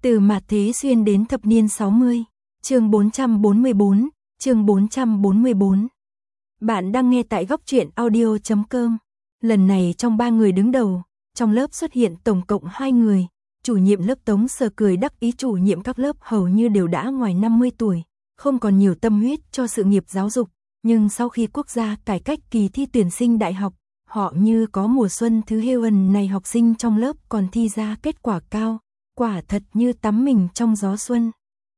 Từ mạt thế xuyên đến thập niên 60, chương 444, chương 444. Bạn đang nghe tại góc truyện audio.com. Lần này trong 3 người đứng đầu, trong lớp xuất hiện tổng cộng 2 người. Chủ nhiệm lớp Tống Sở cười đắc ý, chủ nhiệm các lớp hầu như đều đã ngoài 50 tuổi, không còn nhiều tâm huyết cho sự nghiệp giáo dục. Nhưng sau khi quốc gia cải cách kỳ thi tuyển sinh đại học, họ như có mùa xuân thứ heaven này, học sinh trong lớp còn thi ra kết quả cao. Quả thật như tắm mình trong gió xuân.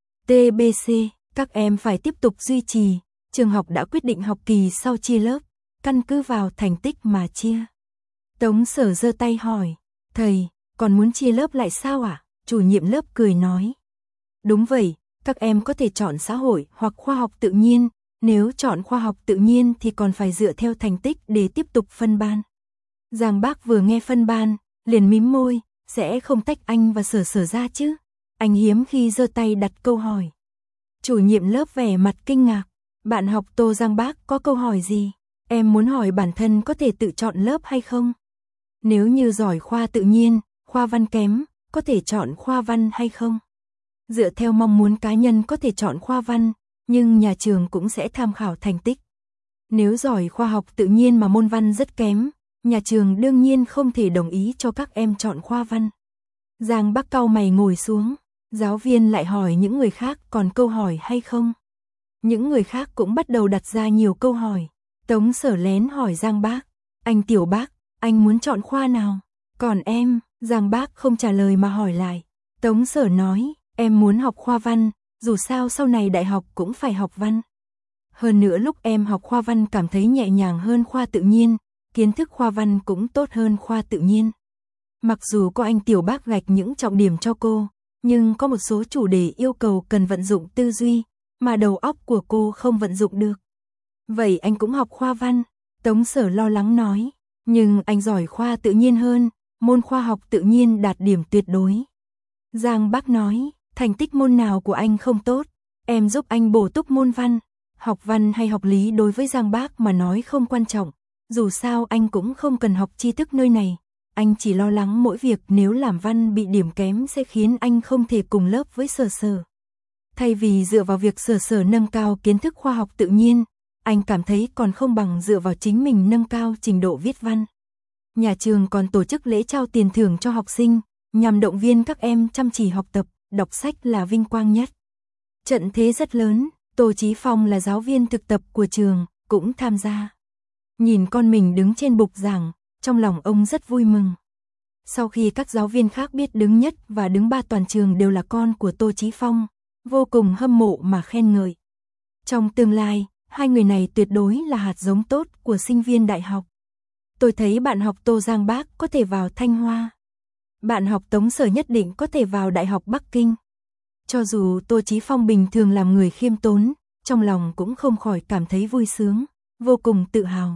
TBC, các em phải tiếp tục duy trì. Trường học đã quyết định học kỳ sau chia lớp, căn cứ vào thành tích mà chia. Tống Sở giơ tay hỏi, thầy, còn muốn chia lớp lại sao ạ? Chủ nhiệm lớp cười nói, đúng vậy, các em có thể chọn xã hội hoặc khoa học tự nhiên. Nếu chọn khoa học tự nhiên thì còn phải dựa theo thành tích để tiếp tục phân ban. Giang Bác vừa nghe phân ban, liền mím môi. Sẽ không tách anh và Sở Sở ra chứ? Anh hiếm khi giơ tay đặt câu hỏi. Chủ nhiệm lớp vẻ mặt kinh ngạc. Bạn học Tô Giang Bác có câu hỏi gì? Em muốn hỏi bản thân có thể tự chọn lớp hay không? Nếu như giỏi khoa tự nhiên, khoa văn kém, có thể chọn khoa văn hay không? Dựa theo mong muốn cá nhân có thể chọn khoa văn, nhưng nhà trường cũng sẽ tham khảo thành tích. Nếu giỏi khoa học tự nhiên mà môn văn rất kém, nhà trường đương nhiên không thể đồng ý cho các em chọn khoa văn. Giang Bác cau mày ngồi xuống, giáo viên lại hỏi những người khác còn câu hỏi hay không. Những người khác cũng bắt đầu đặt ra nhiều câu hỏi. Tống Sở lén hỏi Giang Bác, anh Tiểu Bác, anh muốn chọn khoa nào? Còn em, Giang Bác không trả lời mà hỏi lại. Tống Sở nói, em muốn học khoa văn, dù sao sau này đại học cũng phải học văn. Hơn nữa lúc em học khoa văn cảm thấy nhẹ nhàng hơn khoa tự nhiên. Kiến thức khoa văn cũng tốt hơn khoa tự nhiên. Mặc dù có anh Tiểu Bác gạch những trọng điểm cho cô, nhưng có một số chủ đề yêu cầu cần vận dụng tư duy, mà đầu óc của cô không vận dụng được. Vậy anh cũng học khoa văn, Tống Sở lo lắng nói, nhưng anh giỏi khoa tự nhiên hơn, môn khoa học tự nhiên đạt điểm tuyệt đối. Giang Bác nói, thành tích môn nào của anh không tốt, em giúp anh bổ túc môn văn. Học văn hay học lý đối với Giang Bác mà nói không quan trọng. Dù sao anh cũng không cần học tri thức nơi này, anh chỉ lo lắng mỗi việc nếu làm văn bị điểm kém sẽ khiến anh không thể cùng lớp với Sở Sở. Thay vì dựa vào việc Sở Sở nâng cao kiến thức khoa học tự nhiên, anh cảm thấy còn không bằng dựa vào chính mình nâng cao trình độ viết văn. Nhà trường còn tổ chức lễ trao tiền thưởng cho học sinh, nhằm động viên các em chăm chỉ học tập, đọc sách là vinh quang nhất. Trận thế rất lớn, Tô Chí Phong là giáo viên thực tập của trường, cũng tham gia. Nhìn con mình đứng trên bục giảng, trong lòng ông rất vui mừng. Sau khi các giáo viên khác biết đứng nhất và đứng ba toàn trường đều là con của Tô Chí Phong, vô cùng hâm mộ mà khen ngợi. Trong tương lai, hai người này tuyệt đối là hạt giống tốt của sinh viên đại học. Tôi thấy bạn học Tô Giang Bác có thể vào Thanh Hoa. Bạn học Tống Sở nhất định có thể vào Đại học Bắc Kinh. Cho dù Tô Chí Phong bình thường làm người khiêm tốn, trong lòng cũng không khỏi cảm thấy vui sướng, vô cùng tự hào.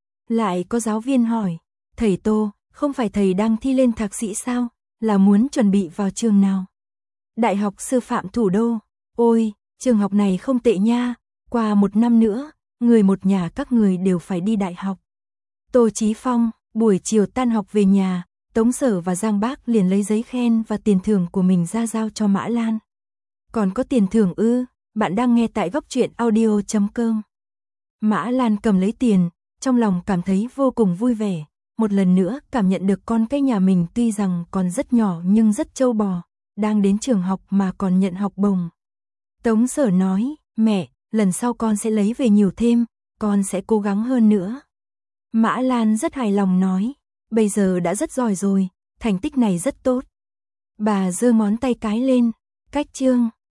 Lại có giáo viên hỏi, thầy Tô, không phải thầy đang thi lên thạc sĩ sao, là muốn chuẩn bị vào trường nào? Đại học Sư phạm Thủ đô, ôi, trường học này không tệ nha, qua 1 năm nữa, người một nhà các người đều phải đi đại học. Tô Chí Phong, buổi chiều tan học về nhà, Tống Sở và Giang Bác liền lấy giấy khen và tiền thưởng của mình ra giao cho Mã Lan. Còn có tiền thưởng ư? Bạn đang nghe tại góc truyện audio.com. Mã Lan cầm lấy tiền, trong lòng cảm thấy vô cùng vui vẻ, một lần nữa cảm nhận được con cái nhà mình tuy rằng còn rất nhỏ nhưng rất trâu bò, đang đến trường học mà còn nhận học bổng. Tống Sở nói, mẹ, lần sau con sẽ lấy về nhiều thêm, con sẽ cố gắng hơn nữa. Mã Lan rất hài lòng nói, bây giờ đã rất giỏi rồi, thành tích này rất tốt. Bà giơ ngón tay cái lên, cách chương.